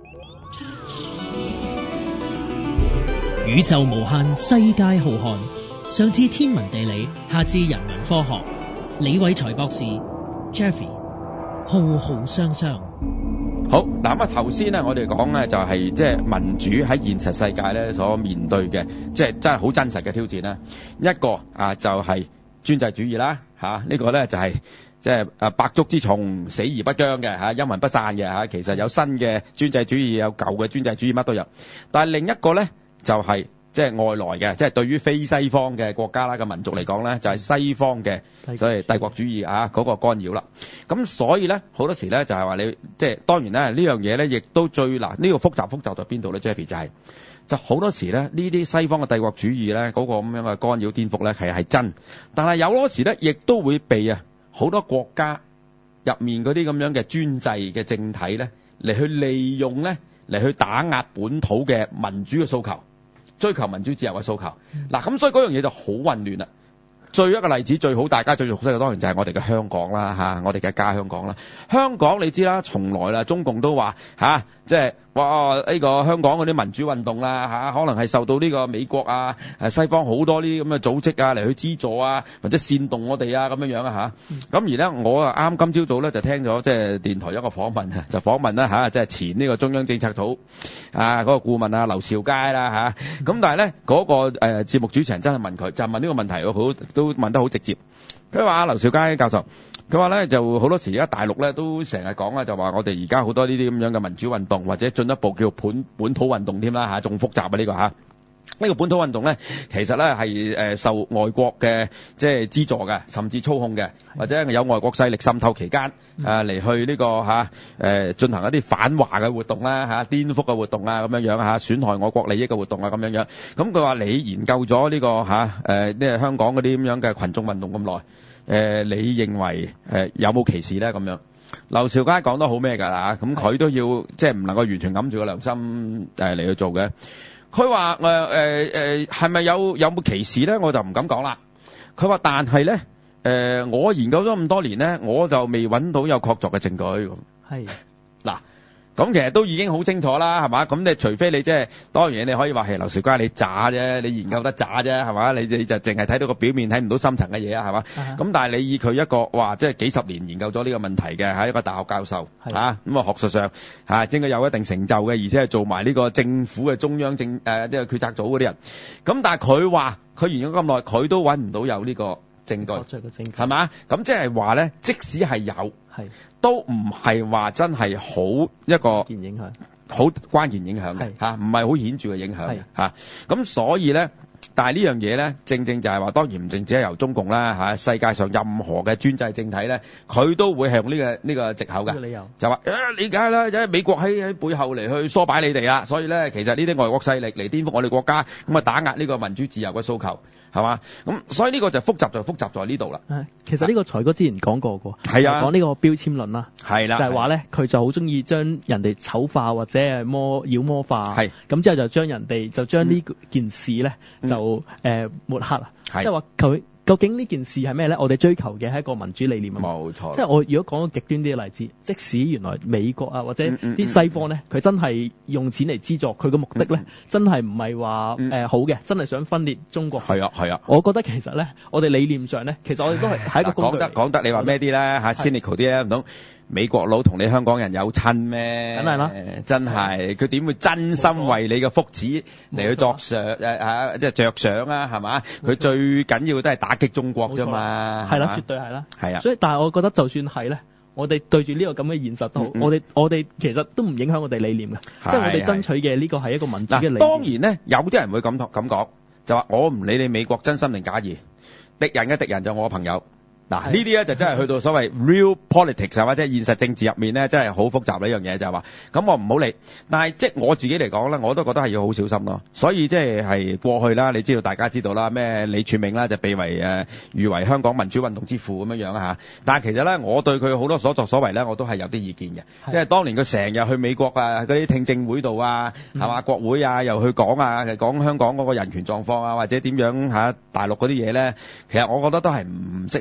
宇宙無限，世界浩瀚。上至天文地理，下至人文科學。李偉才博士 Jeffrey 浩浩湯湯。 好嗱，咁啊頭先咧，我哋講咧就係即係民主喺現實世界咧所面對嘅，即係真係好真實嘅挑戰啦。一個啊就係專制主義啦，呢個咧就係即係百足之蟲，死而不僵嘅陰魂不散嘅其實有新嘅專制主義，有舊嘅專制主義，乜都有。但係另一個咧就係即係外來嘅，即係對於非西方嘅國家啦嘅民族嚟講咧，就係西方嘅所謂帝國主義嗰個干擾啦。咁所以咧好多時咧就係話你即係當然咧呢樣嘢咧，亦都最難呢個複雜在邊度咧 Jeffrey 就好多時咧呢啲西方嘅帝國主義咧嗰個咁樣嘅干擾顛覆咧係真，但係有嗰時咧亦都會被好多國家入面嗰啲咁樣嘅專制嘅政體咧嚟去利用咧嚟去打壓本土嘅民主嘅訴求，追求民主自由嘅訴求。嗱咁所以嗰樣嘢就好混亂啦。最一個例子最好大家最熟悉嘅當然就係我哋嘅香港啦我哋嘅家香港啦。香港你知啦，從來啦中共都話即係哇呢個香港嗰啲民主運動啦可能係受到呢個美國西方好多呢啲咁嘅組織嚟去資助或者煽動我哋咁樣樣咁而咧我啱今朝早咧就聽咗即係電台一個訪問就訪問啦即係前呢個中央政策組嗰個顧問劉兆佳啦咁但係咧嗰個節目主持人真係問佢就問呢個問題，佢都問得好直接。佢話劉兆佳教授，佢話咧就好多時而家大陸咧都成日講就話我哋而家好多呢啲咁樣嘅民主運動或者進一步叫本土運動添啦仲複雜呢個呢個本土運動咧，其實咧係受外國嘅即係資助嘅，甚至操控嘅，或者有外國勢力滲透期間嚟去呢個進行一啲反華嘅活動啦顛覆嘅活動咁樣樣損害我國利益嘅活動咁樣樣。咁佢話你研究咗呢個呢香港嗰啲咁樣嘅群眾運動咁耐，你認為有冇歧視咧？咁樣劉兆佳講得好咩㗎啦？咁佢都要即係唔能夠完全揞住個良心嚟去做嘅。佢話係咪有冇歧視咧？我就唔敢講啦。佢話但係咧我研究咗咁多年咧，我就未揾到有確鑿嘅證據。係嗱。咁其實都已經好清楚啦，係嘛？咁你除非你即係當然你可以話係劉兆佳你渣啫，你研究得渣啫，係嘛？你就淨係睇到個表面，睇唔到深層嘅嘢係嘛？咁但係你以佢一個即係幾十年研究咗呢個問題嘅，係一個大學教授咁學術上應該有一定成就嘅，而且係做埋呢個政府嘅中央呢個決策組嗰啲人。咁但係佢話佢研究咁耐，佢都揾唔到有呢個證據，係嘛？咁即係話咧，即使係有，都唔係話真係好一個好關鍵影響嘅唔係好顯著嘅影響嘅咁所以咧，但係呢樣嘢咧，正正就係話，當然唔淨止係由中共啦世界上任何嘅專制政體咧，佢都會係用呢個藉口嘅理由，就話理解啦，即係美國喺背後嚟去唆擺你哋啦，所以咧其實呢啲外國勢力嚟顛覆我哋國家，咁打壓呢個民主自由嘅訴求。係嘛？咁所以呢個就複雜在呢度啦。 其實呢個財哥之前講過嘅，講呢個標籤論啦，係啦，就係話咧，佢就好中意將人哋醜化或者係妖魔化，咁之後就將人哋就將呢件事咧就抹黑啦，即係話佢。究竟呢件事係咩咧？我哋追求嘅係一個民主理念啊！冇錯，即係我如果講個極端啲嘅例子，即使原來美國或者啲西方咧，佢真係用錢嚟資助，佢嘅目的咧，真係唔係話好嘅，真係想分裂中國。係啊！我覺得其實咧，我哋理念上咧，其實我哋都係一個工具。 講得，你話咩啲咧？cynical 啲咧，唔通美國佬同你香港人有親咩？梗係啦，真係佢點會真心為你嘅福祉嚟去作上即係着想啊？係嘛？佢最緊要都係打擊中國啫嘛。係啦，絕對係啦。係啊，所以但係我覺得就算係咧，我哋對住呢個咁嘅現實都好，我哋其實都唔影響我哋理念嘅，即係我哋爭取嘅呢個係一個民主嘅理念。當然咧，有啲人會咁講，就話我唔理你美國真心定假意，敵人嘅敵人就我朋友。嗱呢啲咧就真係去到所謂 real politics 或者現實政治入面咧，真係好複雜呢樣嘢就係話，咁我唔好理。但係即係我自己嚟講咧，我都覺得係要好小心咯。所以即係過去啦，你知道大家知道啦，咩李柱銘啦就被為譽為香港民主運動之父咁樣樣嚇。但係其實咧，我對佢好多所作所為咧，我都係有啲意見嘅。即係當年佢成日去美國嗰啲聽證會度係嘛，國會又去講講香港嗰個人權狀況或者點樣大陸嗰啲嘢咧，其實我覺得都係唔適合嘅。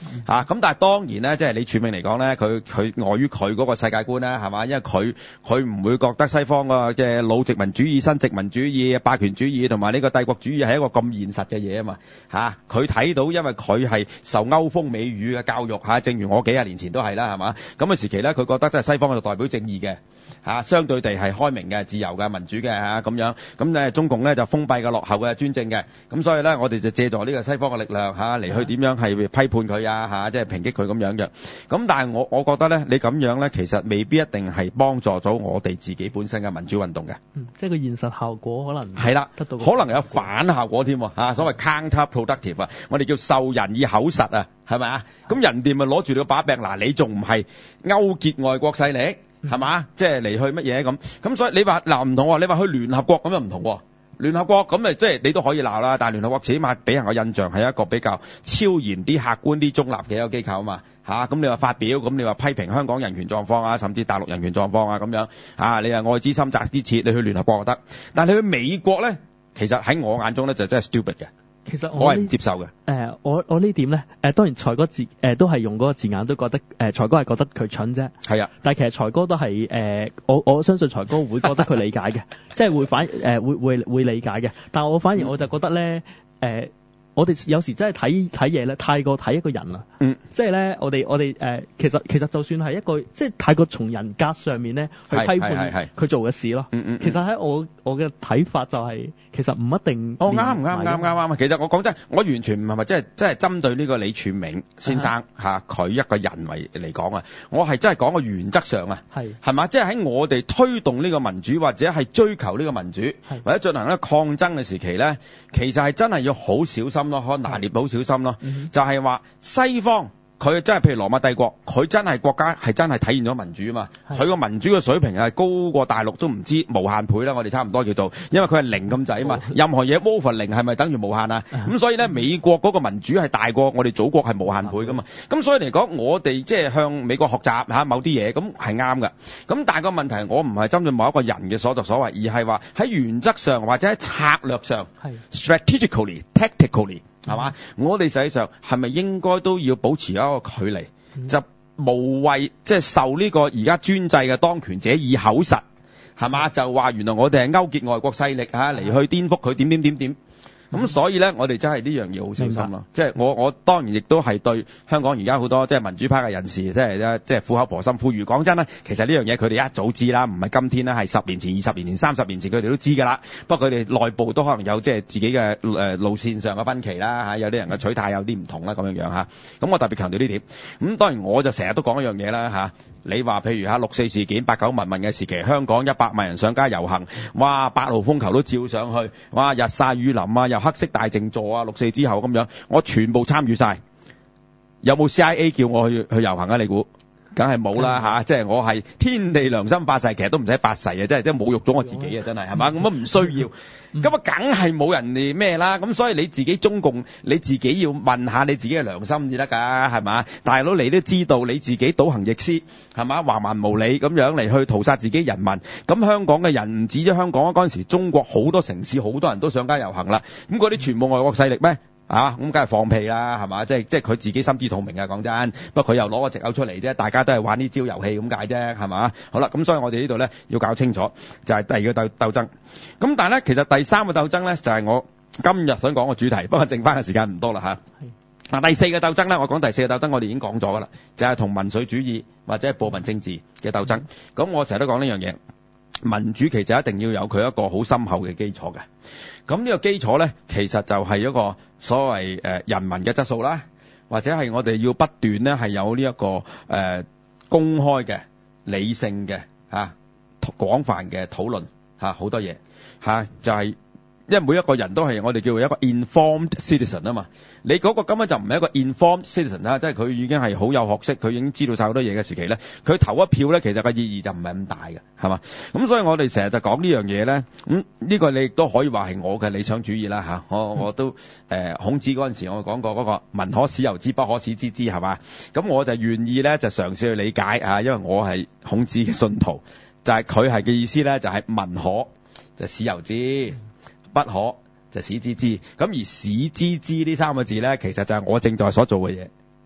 咁但係當然咧，即係李柱銘嚟講咧，佢礙於佢嗰個世界觀咧，係嘛？因為佢唔會覺得西方嘅老殖民主義、新殖民主義、霸權主義同埋呢個帝國主義係一個咁現實嘅嘢啊嘛。佢睇到，因為佢係受歐風美雨嘅教育正如我幾廿年前都係啦，係嘛？咁嘅時期咧，佢覺得即係西方就代表正義嘅相對地係開明嘅、自由嘅、民主嘅咁樣。咁咧中共咧就封閉嘅、落後嘅、專政嘅。咁所以咧，我哋就借助呢個西方嘅力量嚟去點樣係批判佢即係抨擊佢咁樣嘅。咁但係我覺得咧，你咁樣咧，其實未必一定係幫助咗我哋自己本身嘅民主運動嘅。 即係個現實效果可能係啦， 得到可能有反效果添所謂 counterproductive 我哋叫授人以口實係咪啊？咁人哋咪攞住你個把柄，你仲唔係勾結外國勢力係嘛？即係嚟去乜嘢咁？所以你話唔同喎，你話去聯合國咁又唔同喎。聯合國咁咪即係你都可以鬧啦，但係聯合國起碼俾人個印象係一個比較超然啲、客觀啲、中立嘅一個機構啊嘛咁你話發表，咁你話批評香港人權狀況甚至大陸人權狀況咁樣你係愛之深責之切，你去聯合國就得，但係你去美國咧，其實喺我眼中咧就真係 stupid 嘅。 其實我係唔接受嘅。 我呢點咧，當然財哥都係用嗰個字眼，都覺得財哥係覺得佢蠢啫。係啊，但係其實財哥都係我相信財哥會覺得佢理解嘅，即係會理解嘅。但係我反而我就覺得咧，我哋有時真係睇嘢咧，太過睇一個人啦。即係咧，我哋其實就算係一個即係太過從人格上面咧去批判佢做嘅事咯。其實喺我嘅睇法就係、其實唔一定。 啱。其實我講真，我完全唔係咪即係針對呢個李柱銘先生佢一個人嚟講我係真係講個原則上係嘛？即係喺我哋推動呢個民主或者係追求呢個民主或者進行呢個抗爭嘅時期咧，其實係真係要好小心咯，可拿捏好小心咯。就係話西方佢真係譬如羅馬帝國，佢真係國家係真係體現咗民主啊嘛。佢個民主嘅水平係高過大陸都唔知無限倍啦，我哋差唔多叫做，因為佢係零咁滯啊嘛。任何嘢 over 零係咪等於無限啊？咁所以咧，美國嗰個民主係大過我哋祖國係無限倍噶嘛。咁所以嚟講，我哋即係向美國學習某啲嘢，咁係啱噶。咁但係個問題，我唔係針對某一個人嘅所作所為，而係話喺原則上或者喺策略上 strategically tactically。係嘛？我哋實際上係咪應該都要保持一個距離，就無謂即係受呢個而家專制嘅當權者以口實，係嘛？就話原來我哋係勾結外國勢力嚟去顛覆佢點。咁所以咧，我哋真係呢樣嘢好小心咯。即係我當然亦都係對香港而家好多即係民主派嘅人士，即係苦口婆心呼籲。講真啦，其實呢樣嘢佢哋一早知啦，唔係今天啦，係10年前、20年前、30年前佢哋都知㗎啦。不過佢哋內部都可能有即係自己嘅路線上嘅分歧啦，有啲人嘅取態有啲唔同啦咁樣嚇。咁我特別強調呢點。咁當然我就成日都講一樣嘢啦。你話譬如6四事件、8九民運嘅時期，香港100萬人上街遊行，哇8號風球都照上去，哇日曬雨淋又黑色大靜坐6四之後咁樣，我全部參與晒。有冇 CIA 叫我去遊行你估？梗係冇啦即係我係天地良心發誓，其實都唔使發誓即係侮辱咗我自己真係嘛？咁都唔需要。咁梗係冇人哋咩啦。咁所以你自己中共，你自己要問下你自己嘅良心至得㗎，係嘛？大佬你都知道你自己倒行逆施，係嘛？橫蠻無理咁樣嚟去屠殺自己人民。咁香港嘅人唔止咗香港嗰陣時，中國好多城市好多人都上街遊行啦。咁嗰啲全部外國勢力咩？咁梗係放屁啦，係嘛？即係佢自己心知肚明啊，講真。不過佢又攞個藉口出嚟啫，大家都係玩呢招遊戲咁解啫，係嘛？好啦，咁所以我哋呢度咧要搞清楚，就係第二個鬥爭。咁但係咧，其實第三個鬥爭咧就係我今日想講嘅主題，不過剩翻嘅時間唔多啦嚇。第四個鬥爭咧，我講第四個鬥爭，我哋已經講咗噶啦，就係同民粹主義或者係暴民政治嘅鬥爭。咁我成日都講呢樣嘢，民主其實一定要有佢一個好深厚嘅基礎嘅。咁呢個基礎咧，其實就係一個所謂人民嘅質素啦，或者係我哋要不斷咧係有呢一個公開嘅、理性嘅廣泛嘅討論好多嘢就係。因為每一個人都係我哋叫做一個 informed citizen 啊嘛，你嗰個根本就唔係一個 informed citizen 啦，即係佢已經係好有學識，佢已經知道晒好多嘢嘅時期咧，佢投一票咧，其實個意義就唔係咁大嘅，係嘛？咁所以我哋成日就講呢樣嘢咧，呢個你亦都可以話係我嘅理想主義啦我都孔子嗰陣時我講過嗰個民可使由之，不可使知之，係嘛？咁我就願意咧就嘗試去理解因為我係孔子嘅信徒，就係佢係嘅意思咧就係民可就使由之。不可就使知之，咁而使知之呢3個字咧，其實就係我正在所做嘅嘢，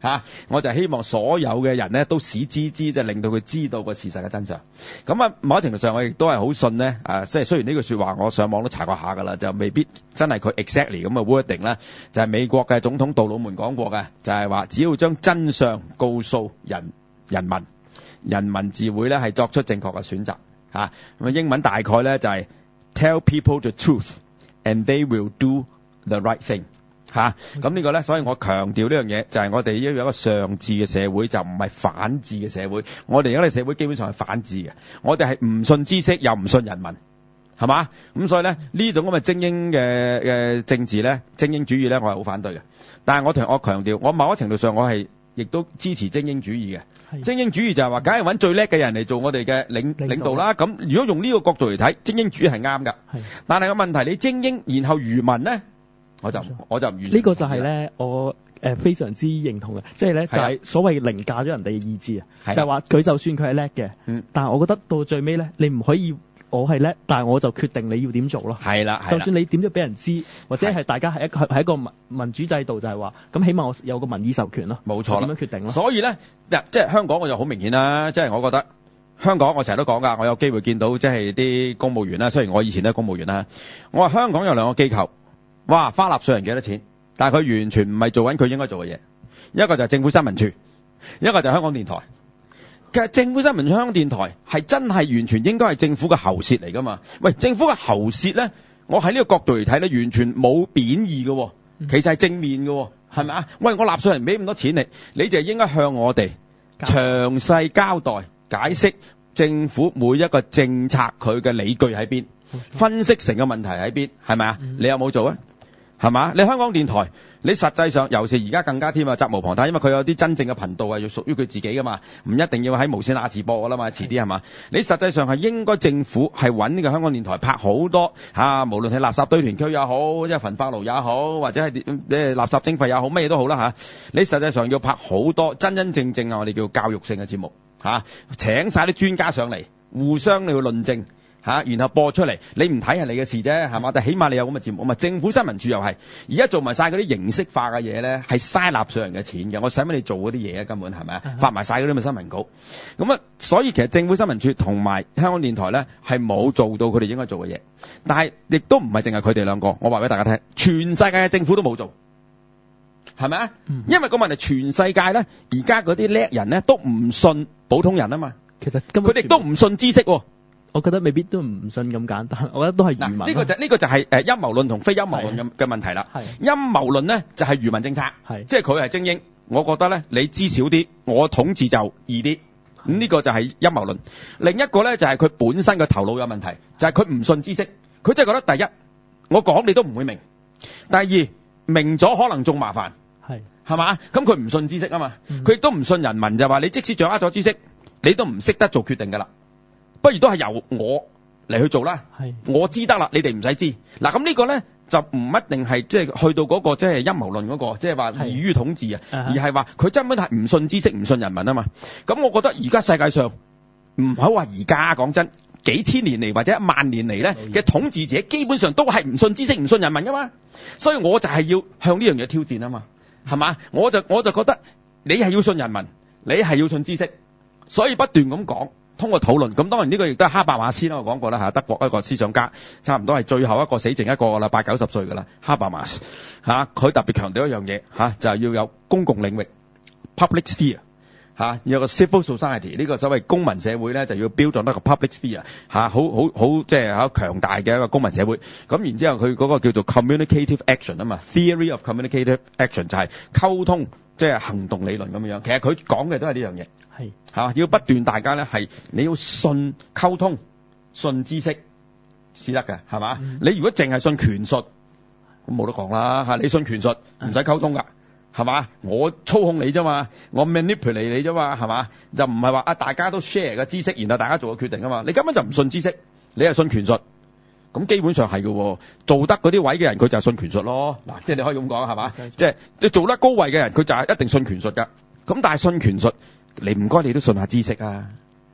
我就希望所有嘅人咧都使知，即係令到佢知道個事實嘅真相。咁啊，某程度上我亦都係好信咧，即係雖然呢句說話我上網都查過下㗎啦，就未必真係佢 exactly 咁嘅 wording 啦，就係美國嘅總統杜魯門講過嘅，就係話只要將真相告訴人民，人民自會咧係作出正確嘅選擇。咁英文大概咧就係 tell people the truth and they will do the right thing。咁呢個咧，所以我強調呢樣嘢就係我哋要有一個上智嘅社會，就唔係反智嘅社會。我哋而家嘅社會基本上係反智嘅，我哋係唔信知識又唔信人民，係嘛？咁所以咧呢種咁嘅精英嘅政治咧，精英主義咧，我係好反對嘅。但係我強調，我某一程度上我係亦都支持精英主義嘅。精英主義就係話，梗係揾最叻嘅人嚟做我哋嘅領導啦。咁如果用呢個角度嚟睇，精英主義係啱㗎。但係個問題，你精英然後愚民咧？我就唔願意。呢個就係咧，我非常之認同嘅，即係咧就係所謂凌駕咗人哋嘅意志啊，就係話佢就算佢係叻嘅，但係我覺得到最尾咧，你唔可以我係叻，但係我就決定你要點做咯。係啦，就算你點都俾人知，或者係大家係一個民主制度，就係話咁，起碼我有個民意授權咯。冇錯啦，點樣決定咯？所以咧，即係香港我就好明顯啦，即係我覺得香港我成日都講㗎，我有機會見到即係啲公務員啦，雖然我以前都係公務員啦，我話香港有兩個機構。哇！花納稅人幾多錢？但係佢完全唔係做緊佢應該做嘅嘢。一個就係政府新聞處，一個就係香港電台。其實政府新聞處、香港電台係真係完全應該係政府嘅喉舌嚟㗎嘛？喂，政府嘅喉舌咧，我喺呢個角度嚟睇咧，完全冇貶義嘅，其實係正面嘅，係咪啊？喂，我納稅人俾咁多錢你就係應該向我哋詳細交代、解釋政府每一個政策佢嘅理據喺邊，分析成個問題喺邊，係咪啊？你有冇做啊？係嘛？你香港電台，你實際上尤其而家更加添啊，責無旁貸，因為佢有啲真正嘅頻道係要屬於佢自己㗎嘛，唔一定要喺無線亞視播㗎啦嘛，遲啲係嘛？你實際上係應該政府係揾呢個香港電台拍好多無論係垃圾堆填區也好，即係焚化爐也好，或者係垃圾徵費也好，乜嘢都好啦你實際上要拍好多真真正正我哋叫教育性嘅節目請晒啲專家上嚟，互相你要論證。然後播出嚟，你唔睇係你嘅事啫，係嘛？但起碼你有咁嘅節目，嘛政府新聞處又係，而家做埋晒嗰啲形式化嘅嘢咧，係嘥納稅人嘅錢嘅。我使乜你做嗰啲嘢啊？根本係咪啊？發埋晒嗰啲咁嘅新聞稿，咁所以其實政府新聞處同埋香港電台咧係冇做到佢哋應該做嘅嘢，但係亦都唔係淨係佢哋兩個。我話俾大家聽，全世界嘅政府都冇做，係咪啊？因為個問題，全世界咧而家嗰啲叻人咧都唔信普通人啊嘛，其實佢哋都唔信知識。我覺得未必都唔信咁簡單，我覺得都係愚民。呢個就係陰謀論同非陰謀論嘅問題啦。陰謀論咧就係愚民政策，即係佢係精英。我覺得咧你知少啲，我統治就易啲。咁呢個就係陰謀論。另一個咧就係佢本身嘅頭腦有問題，就係佢唔信知識。佢真係覺得第一，我講你都唔會明；第二，明咗可能仲麻煩，係嘛？咁佢唔信知識啊嘛，佢亦都唔信人民，就話你即使掌握咗知識，你都唔識得做決定㗎啦。不如都係由我嚟去做啦，我知得啦，你哋唔使知。嗱，咁呢個咧就唔一定係即係去到嗰個即係陰謀論嗰個，即係話易於統治啊，而係話佢根本係唔信知識、唔信人民啊嘛。咁我覺得而家世界上唔好話而家，講真，幾千年嚟或者1萬年嚟咧嘅統治者，基本上都係唔信知識、唔信人民噶嘛。所以我就係要向呢樣嘢挑戰啊嘛，係嘛？我就覺得你係要信人民，你係要信知識，所以不斷咁講。通過討論，咁當然呢個亦都係哈伯馬斯啦，我講過啦，德國一個思想家，差唔多係最後一個死剩一個啦，80-90歲噶啦，哈伯馬斯佢特別強調一樣嘢就係要有公共領域 public sphere 要有個 civil society， 呢個所謂公民社會咧就要標準一個 public sphere 好即係好強大嘅一個公民社會。咁然之後佢嗰個叫做 communicative action 啊嘛 ，theory of communicative action 就係溝通即係行動理論咁樣。其實佢講嘅都係呢樣嘢。要不斷大家咧係你要信溝通、信知識先得嘅，係嘛？你如果淨係信權術，咁冇得講啦。你信權術唔使溝通噶，係嘛？我操控你啫嘛，我 manipulate 你啫嘛，係嘛？就唔係話大家都 share 嘅知識，然後大家做個決定啊嘛。你根本就唔信知識，你係信權術，咁基本上係嘅。做得嗰啲位嘅人，佢就係信權術咯。嗱，即係你可以咁講，係嘛？即係做得高位嘅人，佢就係一定信權術噶。咁但係信權術。你唔該，你都信下知識啊，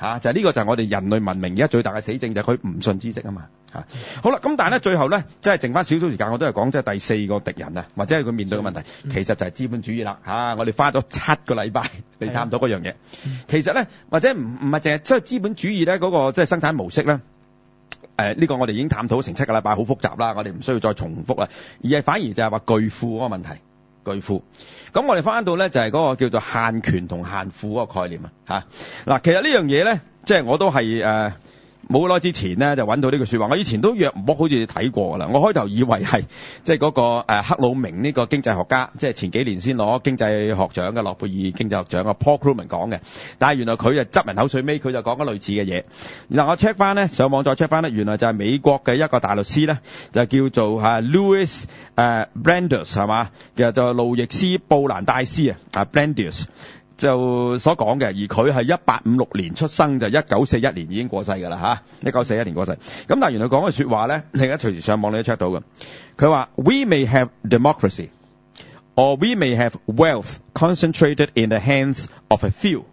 就係呢個就係我哋人類文明而家最大嘅死症，就係佢唔信知識啊嘛。好啦，咁但係咧最後咧，即係剩翻少少時間，我都係講即係第四個敵人啊，或者係佢面對嘅問題，其實就係資本主義啦。我哋花咗7個禮拜嚟探討嗰樣嘢。其實咧，或者唔係淨係即係資本主義咧嗰個即係生產模式咧。呢個我哋已經探討成7個禮拜，好複雜啦，我哋唔需要再重複啦。而係反而就係話巨富嗰個問題，巨富。咁我哋翻到咧就係嗰個叫做限權同限富嗰個概念啊。嗱，其實呢樣嘢咧，即係我都係冇耐之前咧就揾到呢句說話，我以前都約莫好似睇過噶啦。我開頭以為係即係嗰個克魯明呢個經濟學家，即係前幾年先攞經濟學獎嘅諾貝爾經濟學獎嘅 Paul Krugman 講嘅，但係原來佢就執人口水尾，佢就講緊類似嘅嘢。然後我 check 翻咧，上網再 check 翻咧，原來就係美國嘅一個大律師咧，就叫做Louis Brandeis 係嘛，其實就路易斯布蘭戴斯啊 Brandeis。就所講嘅，而佢係1856年出生，就1941年已經過世㗎啦1941年過世。咁但係原來講嘅說話咧，你而家隨時上網你都 check 到嘅。佢話 We may have democracy, or we may have wealth concentrated in the hands of a few,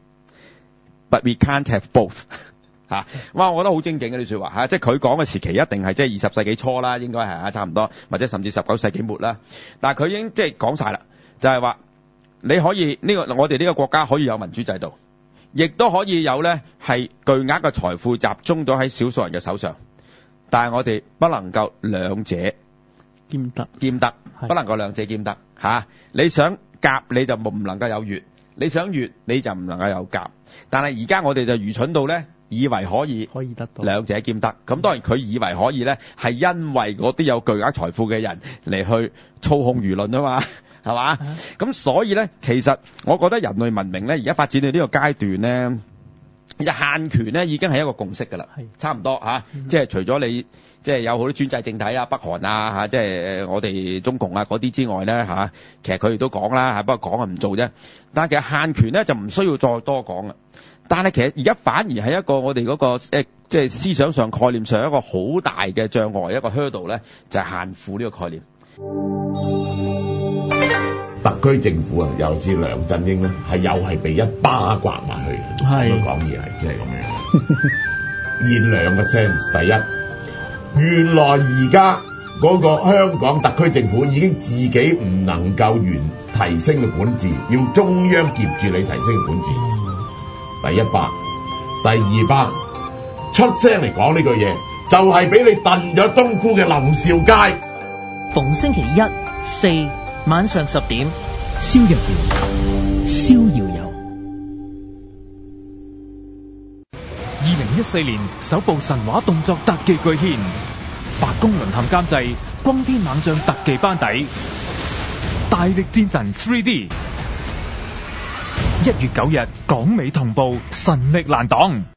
but we can't have both 哇，我覺得好精警嘅呢說話即係佢講嘅時期一定係即係20世紀初啦，應該係差唔多，或者甚至19世紀末啦。但係佢已經即係講晒啦，就係話。你可以我哋呢個國家可以有民主制度，亦都可以有咧係巨額嘅財富集中咗喺少數人嘅手上，但係我哋不能夠兩者兼得，不能夠兩者兼得你想甲你就唔能夠有乙，你想乙你就唔能夠有甲。但係而家我哋就愚蠢到咧，以為可以得到兩者兼得。咁當然佢以為可以咧，係因為嗰啲有巨額財富嘅人嚟去操控輿論啊嘛。係嘛？咁所以咧，其實我覺得人類文明咧，而家發展到呢個階段咧，限權咧已經係一個共識㗎啦，差唔多即係除咗你即係有好多專制政體啊、北韓啊即係我哋中共啊嗰啲之外咧其實佢哋都講啦不過講唔做啫。但係其實限權咧就唔需要再多講啦。但係其實而家反而係一個我哋嗰個即係思想上、概念上一個好大嘅障礙，一個 hurdle 咧，就係限富呢個概念。 特區政府尤其是梁振英咧，又係被一巴刮埋去嘅。係講嘢係即係咁樣。現兩個 sense， 第一，原來而家嗰個香港特區政府已經自己唔能夠提升嘅管治，要中央夾住你提升嘅管治。第一巴，第二巴，出聲嚟講呢句嘢，就係俾你燉咗冬菇嘅林兆佳。 逢星期1、4晚上10點，逍遙遊。 2014年首部神話動作特技巨獻，白宮淪陷監製，轟天猛將特技班底，大力戰神 3D。1月9日港美同步，神力難擋。